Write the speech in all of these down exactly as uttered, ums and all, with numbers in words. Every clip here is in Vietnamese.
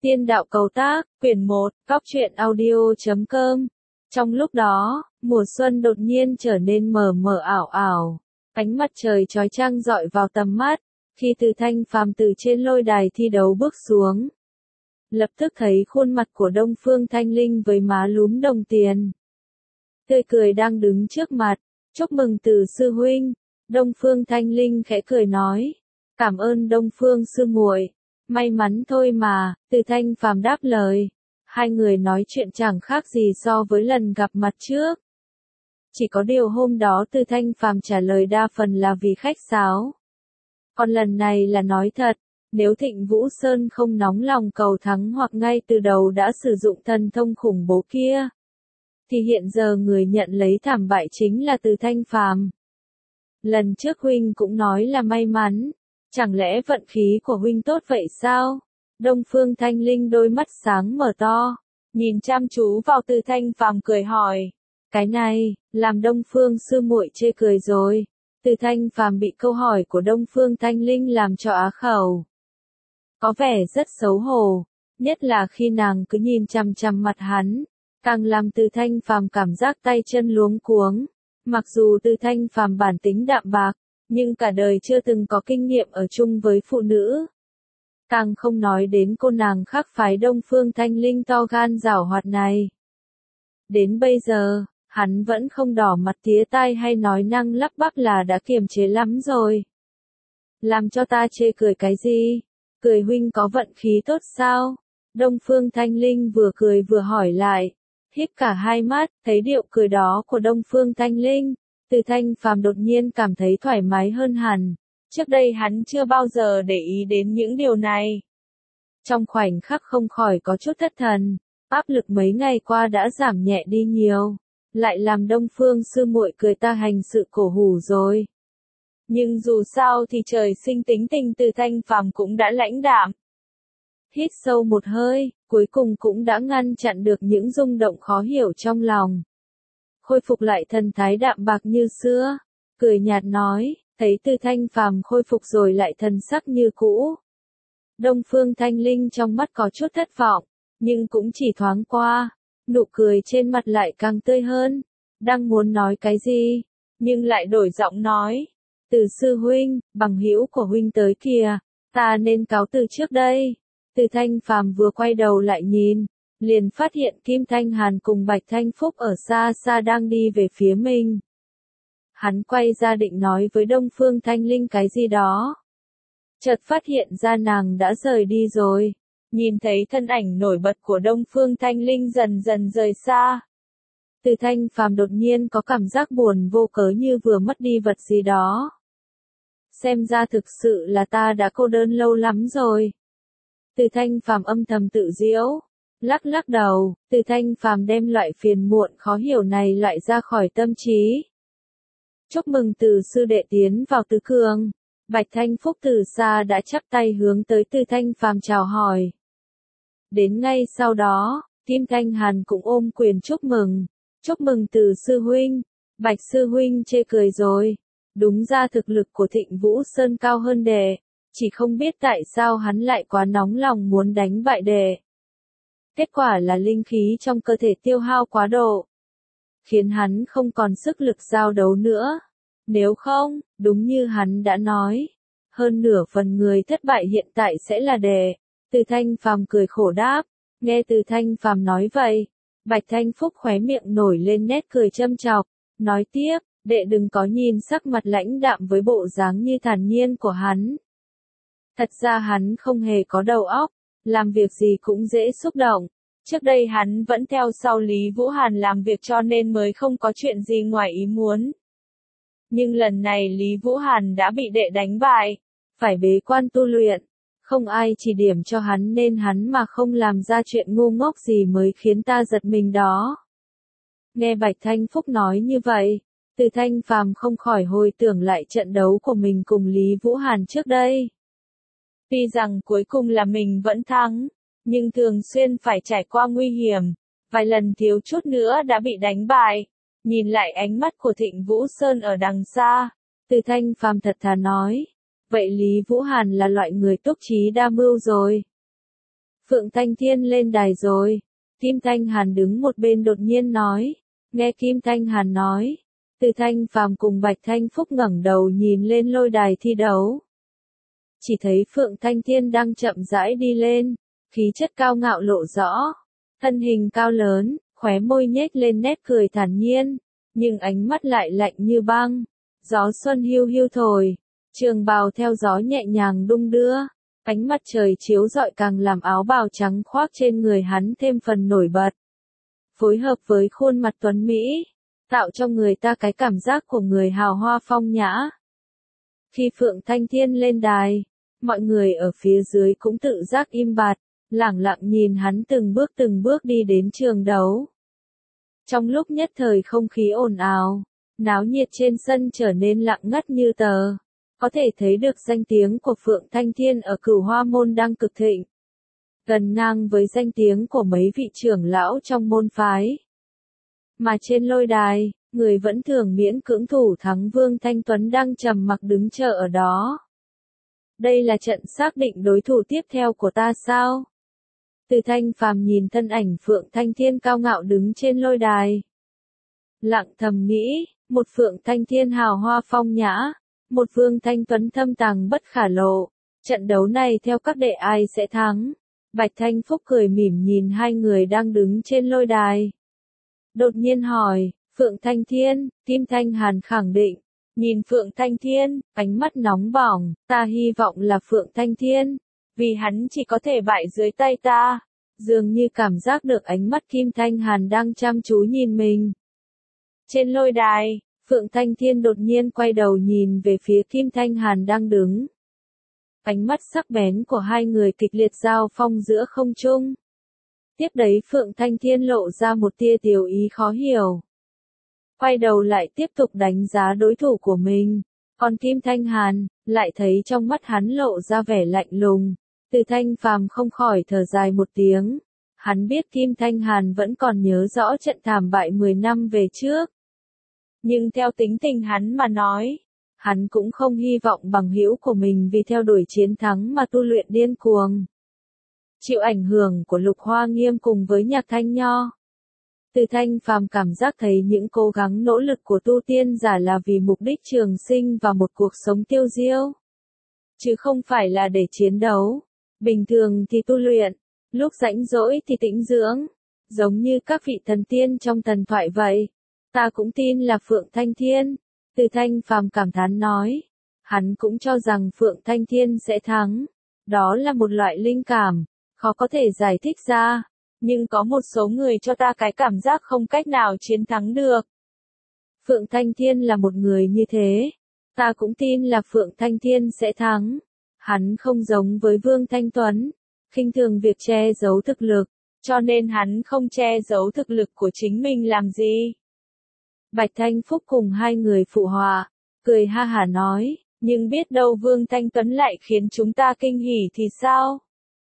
Tiên đạo cầu tác, quyển một, góc truyện audio chấm com. Trong lúc đó, mùa xuân đột nhiên trở nên mờ mờ ảo ảo. Ánh mặt trời chói chang dọi vào tầm mắt, khi Từ Thanh Phàm từ trên lôi đài thi đấu bước xuống. Lập tức thấy khuôn mặt của Đông Phương Thanh Linh với má lúm đồng tiền. Tươi cười đang đứng trước mặt, chúc mừng Từ sư huynh. Đông Phương Thanh Linh khẽ cười nói, cảm ơn Đông Phương sư muội. May mắn thôi mà, Từ Thanh Phàm đáp lời. Hai người nói chuyện chẳng khác gì so với lần gặp mặt trước. Chỉ có điều hôm đó Từ Thanh Phàm trả lời đa phần là vì khách sáo. Còn lần này là nói thật, nếu Thịnh Vũ Sơn không nóng lòng cầu thắng hoặc ngay từ đầu đã sử dụng thần thông khủng bố kia, thì hiện giờ người nhận lấy thảm bại chính là Từ Thanh Phàm. Lần trước huynh cũng nói là may mắn. Chẳng lẽ vận khí của huynh tốt vậy sao? Đông Phương Thanh Linh đôi mắt sáng mở to, nhìn chăm chú vào Từ Thanh Phàm cười hỏi. Cái này, làm Đông Phương sư muội chê cười rồi. Từ Thanh Phàm bị câu hỏi của Đông Phương Thanh Linh làm cho á khẩu. Có vẻ rất xấu hổ, nhất là khi nàng cứ nhìn chằm chằm mặt hắn, càng làm Từ Thanh Phàm cảm giác tay chân luống cuống. Mặc dù Từ Thanh Phàm bản tính đạm bạc, nhưng cả đời chưa từng có kinh nghiệm ở chung với phụ nữ. Càng không nói đến cô nàng khác phái Đông Phương Thanh Linh to gan giảo hoạt này. Đến bây giờ, hắn vẫn không đỏ mặt tía tai hay nói năng lắp bắp là đã kiềm chế lắm rồi. Làm cho ta chê cười cái gì? Cười huynh có vận khí tốt sao? Đông Phương Thanh Linh vừa cười vừa hỏi lại. Híp cả hai mắt, thấy điệu cười đó của Đông Phương Thanh Linh. Từ Thanh Phàm đột nhiên cảm thấy thoải mái hơn hẳn. Trước đây hắn chưa bao giờ để ý đến những điều này. Trong khoảnh khắc không khỏi có chút thất thần, áp lực mấy ngày qua đã giảm nhẹ đi nhiều. Lại làm Đông Phương sư muội cười ta hành sự cổ hủ rồi. Nhưng dù sao thì trời sinh tính tình Từ Thanh Phàm cũng đã lãnh đạm. Hít sâu một hơi, cuối cùng cũng đã ngăn chặn được những rung động khó hiểu trong lòng. Khôi phục lại thần thái đạm bạc như xưa, cười nhạt nói, thấy Từ Thanh Phàm khôi phục rồi lại thần sắc như cũ. Đông Phương Thanh Linh trong mắt có chút thất vọng, nhưng cũng chỉ thoáng qua, nụ cười trên mặt lại càng tươi hơn, đang muốn nói cái gì, nhưng lại đổi giọng nói, Từ sư huynh, bằng hữu của huynh tới kìa, ta nên cáo từ trước đây. Từ Thanh Phàm vừa quay đầu lại nhìn, liền phát hiện Kim Thanh Hàn cùng Bạch Thanh Phúc ở xa xa đang đi về phía mình. Hắn quay ra định nói với Đông Phương Thanh Linh cái gì đó. Chợt phát hiện ra nàng đã rời đi rồi. Nhìn thấy thân ảnh nổi bật của Đông Phương Thanh Linh dần dần rời xa. Từ Thanh Phàm đột nhiên có cảm giác buồn vô cớ như vừa mất đi vật gì đó. Xem ra thực sự là ta đã cô đơn lâu lắm rồi. Từ Thanh Phàm âm thầm tự giễu. Lắc lắc đầu, Từ Thanh Phàm đem loại phiền muộn khó hiểu này loại ra khỏi tâm trí. Chúc mừng Từ sư đệ tiến vào tứ cường. Bạch Thanh Phúc từ xa đã chắp tay hướng tới Từ Thanh Phàm chào hỏi. Đến ngay sau đó, Kim Thanh Hàn cũng ôm quyền chúc mừng. Chúc mừng Từ sư huynh. Bạch sư huynh chê cười rồi. Đúng ra thực lực của Thịnh Vũ Sơn cao hơn đệ. Chỉ không biết tại sao hắn lại quá nóng lòng muốn đánh bại đệ. Kết quả là linh khí trong cơ thể tiêu hao quá độ, khiến hắn không còn sức lực giao đấu nữa. Nếu không, đúng như hắn đã nói, hơn nửa phần người thất bại hiện tại sẽ là đệ. Từ Thanh Phàm cười khổ đáp. Nghe Từ Thanh Phàm nói vậy, Bạch Thanh Phúc khóe miệng nổi lên nét cười châm chọc, nói tiếp, đệ đừng có nhìn sắc mặt lãnh đạm với bộ dáng như thản nhiên của hắn. Thật ra hắn không hề có đầu óc, làm việc gì cũng dễ xúc động. Trước đây hắn vẫn theo sau Lý Vũ Hàn làm việc cho nên mới không có chuyện gì ngoài ý muốn. Nhưng lần này Lý Vũ Hàn đã bị đệ đánh bại, phải bế quan tu luyện. Không ai chỉ điểm cho hắn nên hắn mà không làm ra chuyện ngu ngốc gì mới khiến ta giật mình đó. Nghe Bạch Thanh Phúc nói như vậy, Từ Thanh Phàm không khỏi hồi tưởng lại trận đấu của mình cùng Lý Vũ Hàn trước đây. Tuy rằng cuối cùng là mình vẫn thắng, nhưng thường xuyên phải trải qua nguy hiểm, vài lần thiếu chút nữa đã bị đánh bại. Nhìn lại ánh mắt của Thịnh Vũ Sơn ở đằng xa, Từ Thanh Phàm thật thà nói, vậy Lý Vũ Hàn là loại người túc trí đa mưu rồi. Phượng Thanh Thiên lên đài rồi. Kim Thanh Hàn đứng một bên đột nhiên nói. Nghe Kim Thanh Hàn nói, Từ Thanh Phàm cùng Bạch Thanh Phúc ngẩng đầu nhìn lên lôi đài thi đấu. Chỉ thấy Phượng Thanh Thiên đang chậm rãi đi lên, khí chất cao ngạo lộ rõ, thân hình cao lớn, khóe môi nhếch lên nét cười thản nhiên, nhưng ánh mắt lại lạnh như băng. Gió xuân hiu hiu thổi, trường bào theo gió nhẹ nhàng đung đưa, ánh mặt trời chiếu rọi càng làm áo bào trắng khoác trên người hắn thêm phần nổi bật. Phối hợp với khuôn mặt tuấn mỹ, tạo cho người ta cái cảm giác của người hào hoa phong nhã. Khi Phượng Thanh Thiên lên đài, mọi người ở phía dưới cũng tự giác im bặt, lẳng lặng nhìn hắn từng bước từng bước đi đến trường đấu. Trong lúc nhất thời không khí ồn ào, náo nhiệt trên sân trở nên lặng ngắt như tờ, có thể thấy được danh tiếng của Phượng Thanh Thiên ở Cửu Hoa môn đang cực thịnh, gần ngang với danh tiếng của mấy vị trưởng lão trong môn phái. Mà trên lôi đài, người vẫn thường miễn cưỡng thủ thắng Vương Thanh Tuấn đang trầm mặc đứng chờ ở đó. Đây là trận xác định đối thủ tiếp theo của ta sao? Từ Thanh Phàm nhìn thân ảnh Phượng Thanh Thiên cao ngạo đứng trên lôi đài. Lặng thầm nghĩ, một Phượng Thanh Thiên hào hoa phong nhã, một Vương Thanh Tuấn thâm tàng bất khả lộ. Trận đấu này theo các đệ ai sẽ thắng? Bạch Thanh Phúc cười mỉm nhìn hai người đang đứng trên lôi đài. Đột nhiên hỏi, Phượng Thanh Thiên, Kim Thanh Hàn khẳng định. Nhìn Phượng Thanh Thiên, ánh mắt nóng bỏng, ta hy vọng là Phượng Thanh Thiên, vì hắn chỉ có thể bại dưới tay ta. Dường như cảm giác được ánh mắt Kim Thanh Hàn đang chăm chú nhìn mình. Trên lôi đài, Phượng Thanh Thiên đột nhiên quay đầu nhìn về phía Kim Thanh Hàn đang đứng. Ánh mắt sắc bén của hai người kịch liệt giao phong giữa không trung. Tiếp đấy Phượng Thanh Thiên lộ ra một tia tiểu ý khó hiểu. Quay đầu lại tiếp tục đánh giá đối thủ của mình. Còn Kim Thanh Hàn, lại thấy trong mắt hắn lộ ra vẻ lạnh lùng. Từ Thanh Phàm không khỏi thở dài một tiếng. Hắn biết Kim Thanh Hàn vẫn còn nhớ rõ trận thảm bại mười năm về trước. Nhưng theo tính tình hắn mà nói, hắn cũng không hy vọng bằng hữu của mình vì theo đuổi chiến thắng mà tu luyện điên cuồng. Chịu ảnh hưởng của Lục Hoa Nghiêm cùng với Nhạc Thanh Nho. Từ Thanh Phàm cảm giác thấy những cố gắng nỗ lực của tu tiên giả là vì mục đích trường sinh và một cuộc sống tiêu diêu. Chứ không phải là để chiến đấu. Bình thường thì tu luyện, lúc rảnh rỗi thì tĩnh dưỡng. Giống như các vị thần tiên trong thần thoại vậy. Ta cũng tin là Phượng Thanh Thiên. Từ Thanh Phàm cảm thán nói. Hắn cũng cho rằng Phượng Thanh Thiên sẽ thắng. Đó là một loại linh cảm, khó có thể giải thích ra. Nhưng có một số người cho ta cái cảm giác không cách nào chiến thắng được. Phượng Thanh Thiên là một người như thế. Ta cũng tin là Phượng Thanh Thiên sẽ thắng. Hắn không giống với Vương Thanh Tuấn, khinh thường việc che giấu thực lực, cho nên hắn không che giấu thực lực của chính mình làm gì. Bạch Thanh Phúc cùng hai người phụ họa, cười ha hả nói, nhưng biết đâu Vương Thanh Tuấn lại khiến chúng ta kinh hỉ thì sao?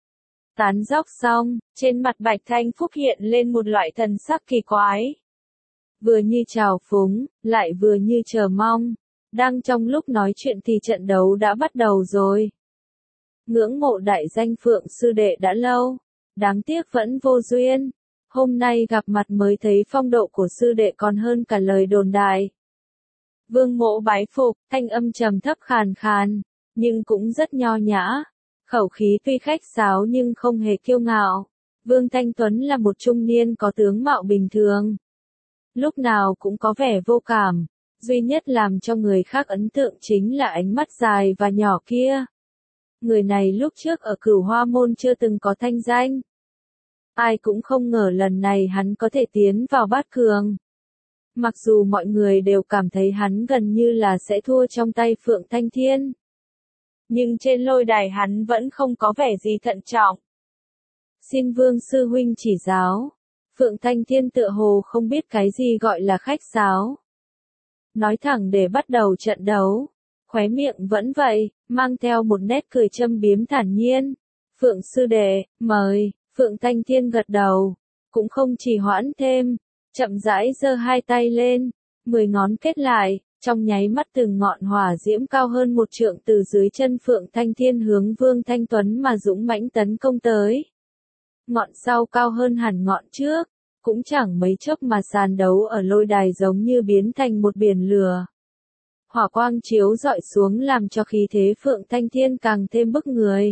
Tán dóc xong, trên mặt Bạch Thanh Phúc hiện lên một loại thần sắc kỳ quái. Vừa như trào phúng, lại vừa như chờ mong. Đang trong lúc nói chuyện thì trận đấu đã bắt đầu rồi. Ngưỡng mộ đại danh Phượng sư đệ đã lâu. Đáng tiếc vẫn vô duyên. Hôm nay gặp mặt mới thấy phong độ của sư đệ còn hơn cả lời đồn đại. Vương Mộ bái phục, thanh âm trầm thấp khàn khàn, nhưng cũng rất nho nhã. Khẩu khí tuy khách sáo nhưng không hề kiêu ngạo. Vương Thanh Tuấn là một trung niên có tướng mạo bình thường. Lúc nào cũng có vẻ vô cảm. Duy nhất làm cho người khác ấn tượng chính là ánh mắt dài và nhỏ kia. Người này lúc trước ở Cửu Hoa môn chưa từng có thanh danh. Ai cũng không ngờ lần này hắn có thể tiến vào bát cường. Mặc dù mọi người đều cảm thấy hắn gần như là sẽ thua trong tay Phượng Thanh Thiên. Nhưng trên lôi đài hắn vẫn không có vẻ gì thận trọng. Xin Vương sư huynh chỉ giáo. Phượng Thanh Thiên tựa hồ không biết cái gì gọi là khách sáo. Nói thẳng để bắt đầu trận đấu. Khóe miệng vẫn vậy, mang theo một nét cười châm biếm thản nhiên. Phượng sư đệ, mời. Phượng Thanh Thiên gật đầu. Cũng không trì hoãn thêm. Chậm rãi giơ hai tay lên. Mười ngón kết lại. Trong nháy mắt từng ngọn hỏa diễm cao hơn một trượng từ dưới chân Phượng Thanh Thiên hướng Vương Thanh Tuấn mà dũng mãnh tấn công tới. ngọn sau cao hơn hẳn ngọn trước, cũng chẳng mấy chốc mà sàn đấu ở lôi đài giống như biến thành một biển lửa. Hỏa quang chiếu rọi xuống làm cho khí thế Phượng Thanh Thiên càng thêm bức người.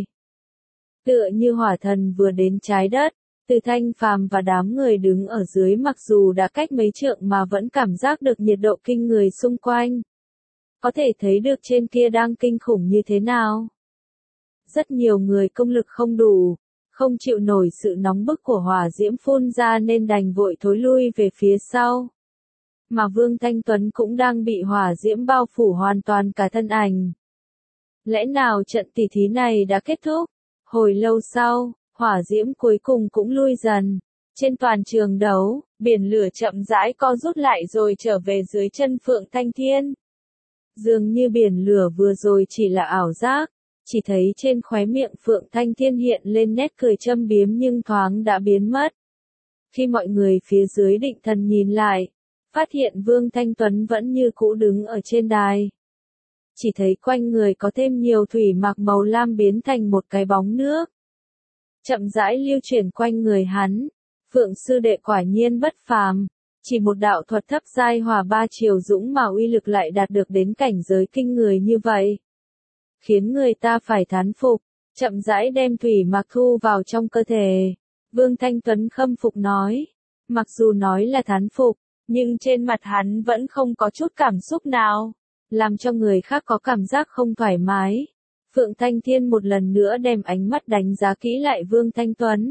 Tựa như hỏa thần vừa đến trái đất, Từ Thanh Phàm và đám người đứng ở dưới mặc dù đã cách mấy trượng mà vẫn cảm giác được nhiệt độ kinh người xung quanh. Có thể thấy được trên kia đang kinh khủng như thế nào. Rất nhiều người công lực không đủ, không chịu nổi sự nóng bức của hỏa diễm phun ra nên đành vội thối lui về phía sau. Mà Vương Thanh Tuấn cũng đang bị hỏa diễm bao phủ hoàn toàn cả thân ảnh. Lẽ nào trận tỷ thí này đã kết thúc? Hồi lâu sau, hỏa diễm cuối cùng cũng lui dần. Trên toàn trường đấu, biển lửa chậm rãi co rút lại rồi trở về dưới chân Phượng Thanh Thiên. Dường như biển lửa vừa rồi chỉ là ảo giác, chỉ thấy trên khóe miệng Phượng Thanh Thiên hiện lên nét cười châm biếm nhưng thoáng đã biến mất. Khi mọi người phía dưới định thần nhìn lại, phát hiện Vương Thanh Tuấn vẫn như cũ đứng ở trên đài. Chỉ thấy quanh người có thêm nhiều thủy mạc màu lam biến thành một cái bóng nước. Chậm rãi lưu chuyển quanh người hắn, Phượng sư đệ quả nhiên bất phàm, chỉ một đạo thuật thấp giai hỏa ba chiều dũng mà uy lực lại đạt được đến cảnh giới kinh người như vậy. Khiến người ta phải thán phục, chậm rãi đem thủy mạc thu vào trong cơ thể. Vương Thanh Tuấn khâm phục nói, mặc dù nói là thán phục, nhưng trên mặt hắn vẫn không có chút cảm xúc nào, làm cho người khác có cảm giác không thoải mái. Phượng Thanh Thiên một lần nữa đem ánh mắt đánh giá kỹ lại Vương Thanh Tuấn.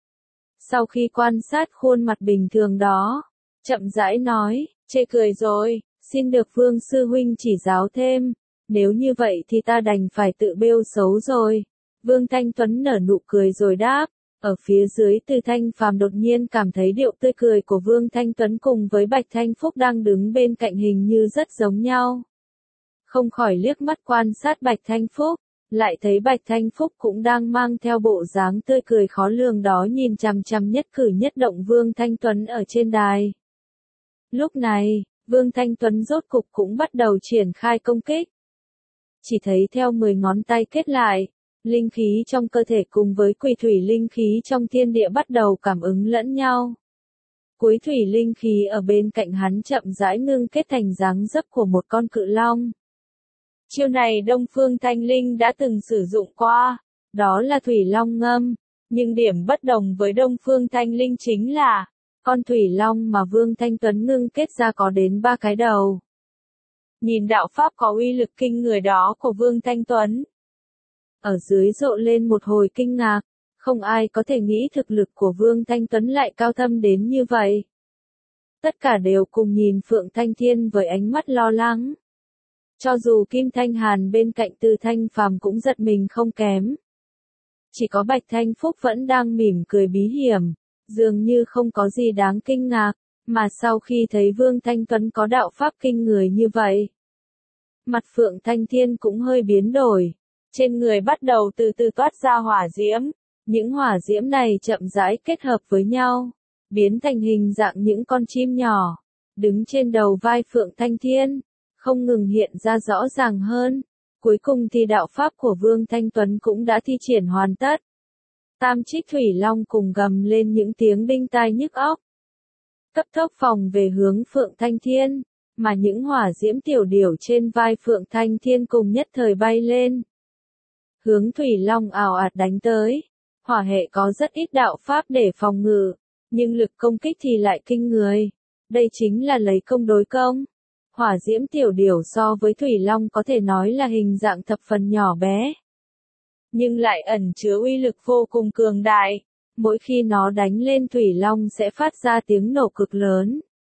Sau khi quan sát khuôn mặt bình thường đó, chậm rãi nói, chê cười rồi, xin được Vương sư huynh chỉ giáo thêm, nếu như vậy thì ta đành phải tự bêu xấu rồi. Vương Thanh Tuấn nở nụ cười rồi đáp. Ở phía dưới Từ Thanh Phàm đột nhiên cảm thấy điệu tươi cười của Vương Thanh Tuấn cùng với Bạch Thanh Phúc đang đứng bên cạnh hình như rất giống nhau. Không khỏi liếc mắt quan sát Bạch Thanh Phúc, lại thấy Bạch Thanh Phúc cũng đang mang theo bộ dáng tươi cười khó lường đó nhìn chằm chằm nhất cử nhất động Vương Thanh Tuấn ở trên đài. Lúc này, Vương Thanh Tuấn rốt cục cũng bắt đầu triển khai công kích. Chỉ thấy theo mười ngón tay kết lại, linh khí trong cơ thể cùng với quỷ thủy linh khí trong thiên địa bắt đầu cảm ứng lẫn nhau. Cuối thủy linh khí ở bên cạnh hắn chậm rãi ngưng kết thành dáng dấp của một con cự long. Chiêu này Đông Phương Thanh Linh đã từng sử dụng qua, đó là thủy long ngâm, nhưng điểm bất đồng với Đông Phương Thanh Linh chính là, con thủy long mà Vương Thanh Tuấn ngưng kết ra có đến ba cái đầu. Nhìn đạo pháp có uy lực kinh người đó của Vương Thanh Tuấn. Ở dưới rộ lên một hồi kinh ngạc, không ai có thể nghĩ thực lực của Vương Thanh Tuấn lại cao thâm đến như vậy. Tất cả đều cùng nhìn Phượng Thanh Thiên với ánh mắt lo lắng. Cho dù Kim Thanh Hàn bên cạnh Từ Thanh Phàm cũng giật mình không kém. Chỉ có Bạch Thanh Phúc vẫn đang mỉm cười bí hiểm, dường như không có gì đáng kinh ngạc, mà sau khi thấy Vương Thanh Tuấn có đạo pháp kinh người như vậy. Mặt Phượng Thanh Thiên cũng hơi biến đổi. Trên người bắt đầu từ từ toát ra hỏa diễm, những hỏa diễm này chậm rãi kết hợp với nhau, biến thành hình dạng những con chim nhỏ, đứng trên đầu vai Phượng Thanh Thiên, không ngừng hiện ra rõ ràng hơn. Cuối cùng thì đạo pháp của Vương Thanh Tuấn cũng đã thi triển hoàn tất. Tam Trích Thủy Long cùng gầm lên những tiếng đinh tai nhức óc. Cấp tốc phòng về hướng Phượng Thanh Thiên, mà những hỏa diễm tiểu điểu trên vai Phượng Thanh Thiên cùng nhất thời bay lên. Hướng Thủy Long ào ạt đánh tới. Hỏa hệ có rất ít đạo pháp để phòng ngự, nhưng lực công kích thì lại kinh người. Đây chính là lấy công đối công. Hỏa diễm tiểu điểu so với Thủy Long có thể nói là hình dạng thập phần nhỏ bé, nhưng lại ẩn chứa uy lực vô cùng cường đại. Mỗi khi nó đánh lên Thủy Long sẽ phát ra tiếng nổ cực lớn.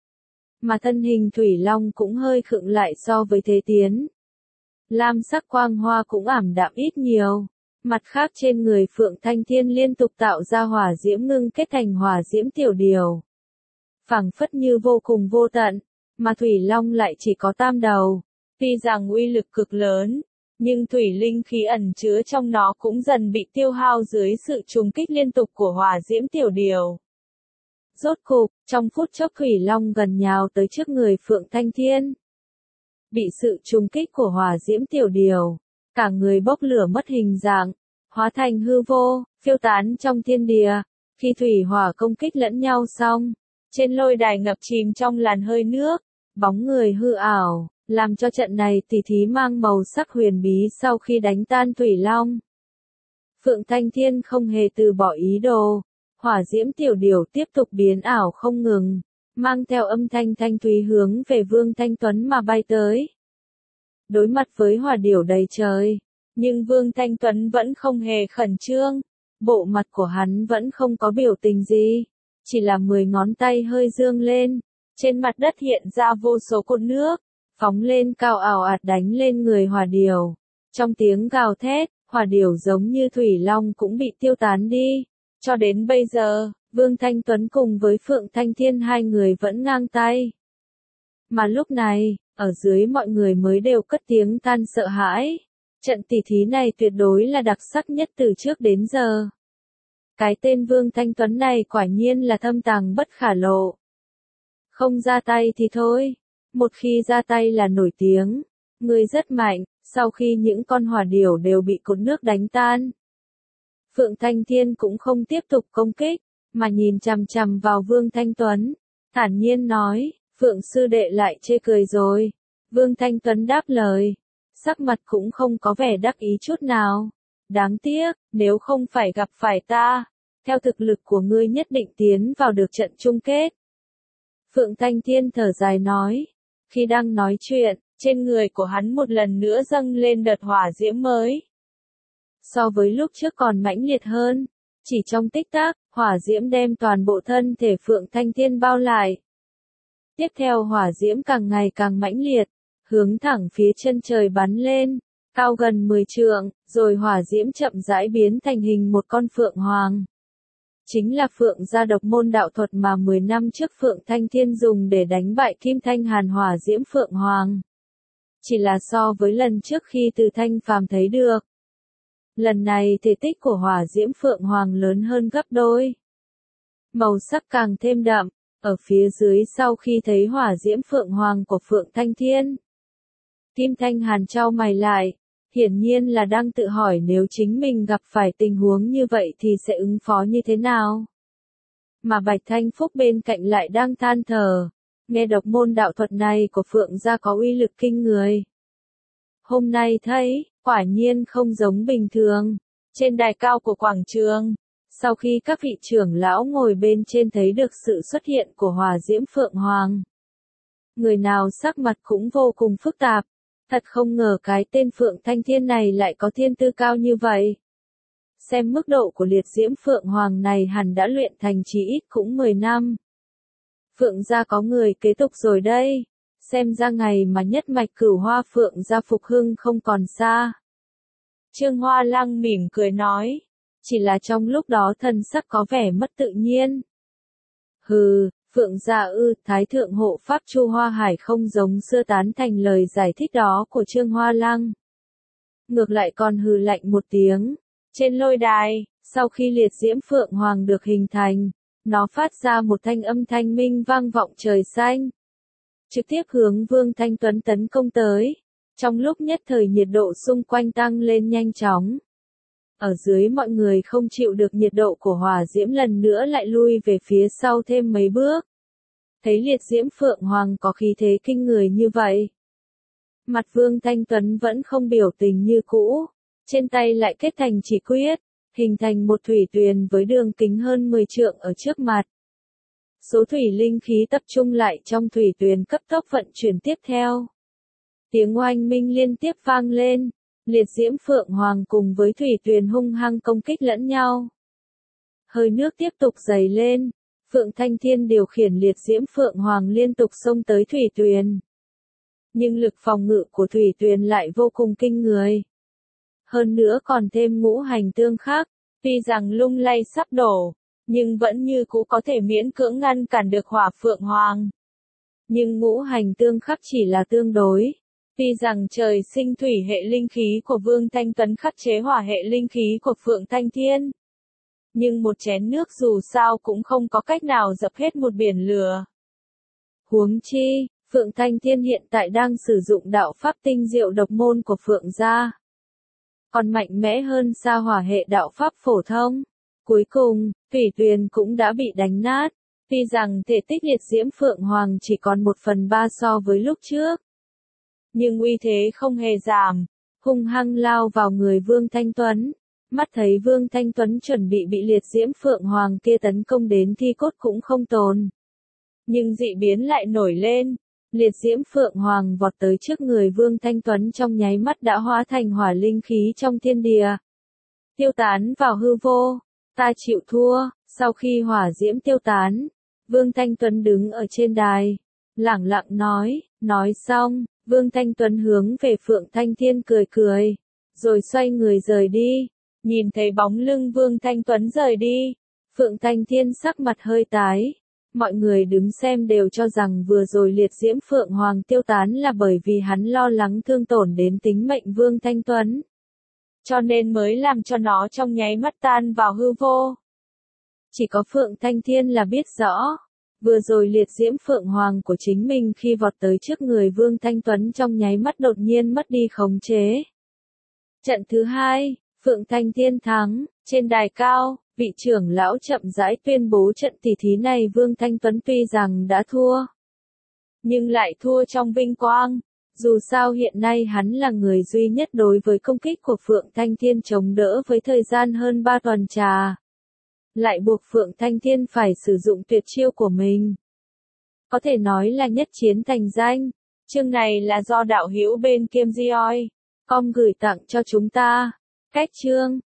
Mà thân hình Thủy Long cũng hơi khựng lại so với thế tiến. Lam sắc quang hoa cũng ảm đạm ít nhiều. Mặt khác trên người Phượng Thanh Thiên liên tục tạo ra hỏa diễm ngưng kết thành hỏa diễm tiểu điều. Phảng phất như vô cùng vô tận, mà Thủy Long lại chỉ có tam đầu. Tuy rằng uy lực cực lớn, nhưng thủy linh khí ẩn chứa trong nó cũng dần bị tiêu hao dưới sự trùng kích liên tục của hỏa diễm tiểu điều. Rốt cục, trong phút chốc Thủy Long gần nhào tới trước người Phượng Thanh Thiên. Bị sự trùng kích của hỏa diễm tiểu điều, cả người bốc lửa mất hình dạng, hóa thành hư vô, phiêu tán trong thiên địa. Khi thủy hỏa công kích lẫn nhau xong, trên lôi đài ngập chìm trong làn hơi nước, bóng người hư ảo, làm cho trận này tỉ thí mang màu sắc huyền bí sau khi đánh tan Thủy Long. Phượng Thanh Thiên không hề từ bỏ ý đồ, hỏa diễm tiểu điểu tiếp tục biến ảo không ngừng, mang theo âm thanh thanh thúy hướng về Vương Thanh Tuấn mà bay tới. Đối mặt với hỏa điểu đầy trời, nhưng Vương Thanh Tuấn vẫn không hề khẩn trương, bộ mặt của hắn vẫn không có biểu tình gì, chỉ là mười ngón tay hơi dương lên, trên mặt đất hiện ra vô số cột nước, phóng lên cao ảo ạt đánh lên người hỏa điểu. Trong tiếng gào thét, hỏa điểu giống như thủy long cũng bị tiêu tán đi. Cho đến bây giờ, Vương Thanh Tuấn cùng với Phượng Thanh Thiên hai người vẫn ngang tay. Mà lúc này, ở dưới mọi người mới đều cất tiếng than sợ hãi. Trận tỉ thí này tuyệt đối là đặc sắc nhất từ trước đến giờ. Cái tên Vương Thanh Tuấn này quả nhiên là thâm tàng bất khả lộ. Không ra tay thì thôi, một khi ra tay là nổi tiếng, người rất mạnh, sau khi những con hỏa điểu đều bị cột nước đánh tan. Phượng Thanh Thiên cũng không tiếp tục công kích, mà nhìn chằm chằm vào Vương Thanh Tuấn, thản nhiên nói, Phượng sư đệ lại chê cười rồi. Vương Thanh Tuấn đáp lời, sắc mặt cũng không có vẻ đắc ý chút nào. Đáng tiếc, nếu không phải gặp phải ta, theo thực lực của ngươi nhất định tiến vào được trận chung kết. Phượng Thanh Thiên thở dài nói, khi đang nói chuyện, trên người của hắn một lần nữa dâng lên đợt hỏa diễm mới. So với lúc trước còn mãnh liệt hơn, chỉ trong tích tắc, hỏa diễm đem toàn bộ thân thể Phượng Thanh Thiên bao lại. Tiếp theo hỏa diễm càng ngày càng mãnh liệt, hướng thẳng phía chân trời bắn lên, cao gần mười trượng, rồi hỏa diễm chậm rãi biến thành hình một con phượng hoàng. Chính là Phượng gia độc môn đạo thuật mà mười năm trước Phượng Thanh Thiên dùng để đánh bại Kim Thanh Hàn hỏa diễm Phượng Hoàng. Chỉ là so với lần trước khi Từ Thanh Phàm thấy được. Lần này thể tích của hỏa diễm Phượng Hoàng lớn hơn gấp đôi. Màu sắc càng thêm đậm, ở phía dưới sau khi thấy hỏa diễm Phượng Hoàng của Phượng Thanh Thiên. Kim Thanh Hàn chau mày lại, hiển nhiên là đang tự hỏi nếu chính mình gặp phải tình huống như vậy thì sẽ ứng phó như thế nào. Mà Bạch Thanh Phúc bên cạnh lại đang than thở, nghe độc môn đạo thuật này của Phượng gia có uy lực kinh người. Hôm nay thấy, quả nhiên không giống bình thường. Trên đài cao của quảng trường, sau khi các vị trưởng lão ngồi bên trên thấy được sự xuất hiện của hỏa diễm Phượng Hoàng, người nào sắc mặt cũng vô cùng phức tạp. Thật không ngờ cái tên Phượng Thanh Thiên này lại có thiên tư cao như vậy. Xem mức độ của liệt diễm Phượng Hoàng này hẳn đã luyện thành chí ít cũng mười năm. Phượng gia có người kế tục rồi đây. Xem ra ngày mà nhất mạch Cửu Hoa Phượng gia phục hưng không còn xa. Trương Hoa Lăng mỉm cười nói. Chỉ là trong lúc đó thần sắc có vẻ mất tự nhiên. Hừ, Phượng gia ư, Thái thượng hộ pháp Chu Hoa Hải không giống xưa tán thành lời giải thích đó của Trương Hoa Lăng. Ngược lại còn hừ lạnh một tiếng. Trên lôi đài, sau khi liệt diễm Phượng Hoàng được hình thành, nó phát ra một thanh âm thanh minh vang vọng trời xanh. Trực tiếp hướng Vương Thanh Tuấn tấn công tới. Trong lúc nhất thời nhiệt độ xung quanh tăng lên nhanh chóng. Ở dưới mọi người không chịu được nhiệt độ của hỏa diễm lần nữa lại lui về phía sau thêm mấy bước. Thấy liệt diễm Phượng Hoàng có khí thế kinh người như vậy. Mặt Vương Thanh Tuấn vẫn không biểu tình như cũ. Trên tay lại kết thành chỉ quyết, hình thành một thủy tuyền với đường kính hơn mười trượng ở trước mặt. Số thủy linh khí tập trung lại trong thủy tuyền cấp tốc vận chuyển tiếp theo. Tiếng oanh minh liên tiếp vang lên, liệt diễm Phượng Hoàng cùng với thủy tuyền hung hăng công kích lẫn nhau. Hơi nước tiếp tục dày lên, Phượng Thanh Thiên điều khiển liệt diễm Phượng Hoàng liên tục xông tới thủy tuyền. Nhưng lực phòng ngự của thủy tuyền lại vô cùng kinh người. Hơn nữa còn thêm ngũ hành tương khắc, tuy rằng lung lay sắp đổ, nhưng vẫn như cũ có thể miễn cưỡng ngăn cản được hỏa Phượng Hoàng. Nhưng ngũ hành tương khắc chỉ là tương đối. Tuy rằng trời sinh thủy hệ linh khí của Vương Thanh Tuấn khắc chế hỏa hệ linh khí của Phượng Thanh Thiên. Nhưng một chén nước dù sao cũng không có cách nào dập hết một biển lửa. Huống chi, Phượng Thanh Thiên hiện tại đang sử dụng đạo pháp tinh diệu độc môn của Phượng gia. Còn mạnh mẽ hơn xa hỏa hệ đạo pháp phổ thông. Cuối cùng, Thủy Tuyền cũng đã bị đánh nát. Tuy rằng thể tích liệt diễm Phượng Hoàng chỉ còn một phần ba so với lúc trước, nhưng uy thế không hề giảm, hung hăng lao vào người Vương Thanh Tuấn. Mắt thấy Vương Thanh Tuấn chuẩn bị bị liệt diễm Phượng Hoàng kia tấn công đến thi cốt cũng không tồn. Nhưng dị biến lại nổi lên, liệt diễm Phượng Hoàng vọt tới trước người Vương Thanh Tuấn trong nháy mắt đã hóa thành hỏa linh khí trong thiên địa, tiêu tán vào hư vô. Ta chịu thua. Sau khi hỏa diễm tiêu tán, Vương Thanh Tuấn đứng ở trên đài, lẳng lặng nói, nói xong, Vương Thanh Tuấn hướng về Phượng Thanh Thiên cười cười, rồi xoay người rời đi. Nhìn thấy bóng lưng Vương Thanh Tuấn rời đi, Phượng Thanh Thiên sắc mặt hơi tái. Mọi người đứng xem đều cho rằng vừa rồi liệt diễm Phượng Hoàng tiêu tán là bởi vì hắn lo lắng thương tổn đến tính mệnh Vương Thanh Tuấn, cho nên mới làm cho nó trong nháy mắt tan vào hư vô. Chỉ có Phượng Thanh Thiên là biết rõ, vừa rồi liệt diễm Phượng Hoàng của chính mình khi vọt tới trước người Vương Thanh Tuấn trong nháy mắt đột nhiên mất đi khống chế. Trận thứ hai, Phượng Thanh Thiên thắng. Trên đài cao, vị trưởng lão chậm rãi tuyên bố trận tỷ thí này Vương Thanh Tuấn tuy rằng đã thua, nhưng lại thua trong vinh quang. Dù sao hiện nay hắn là người duy nhất đối với công kích của Phượng Thanh Thiên chống đỡ với thời gian hơn ba tuần trà. Lại buộc Phượng Thanh Thiên phải sử dụng tuyệt chiêu của mình. Có thể nói là nhất chiến thành danh. Chương này là do đạo hữu bên Kim Dioi com gửi tặng cho chúng ta. Cách chương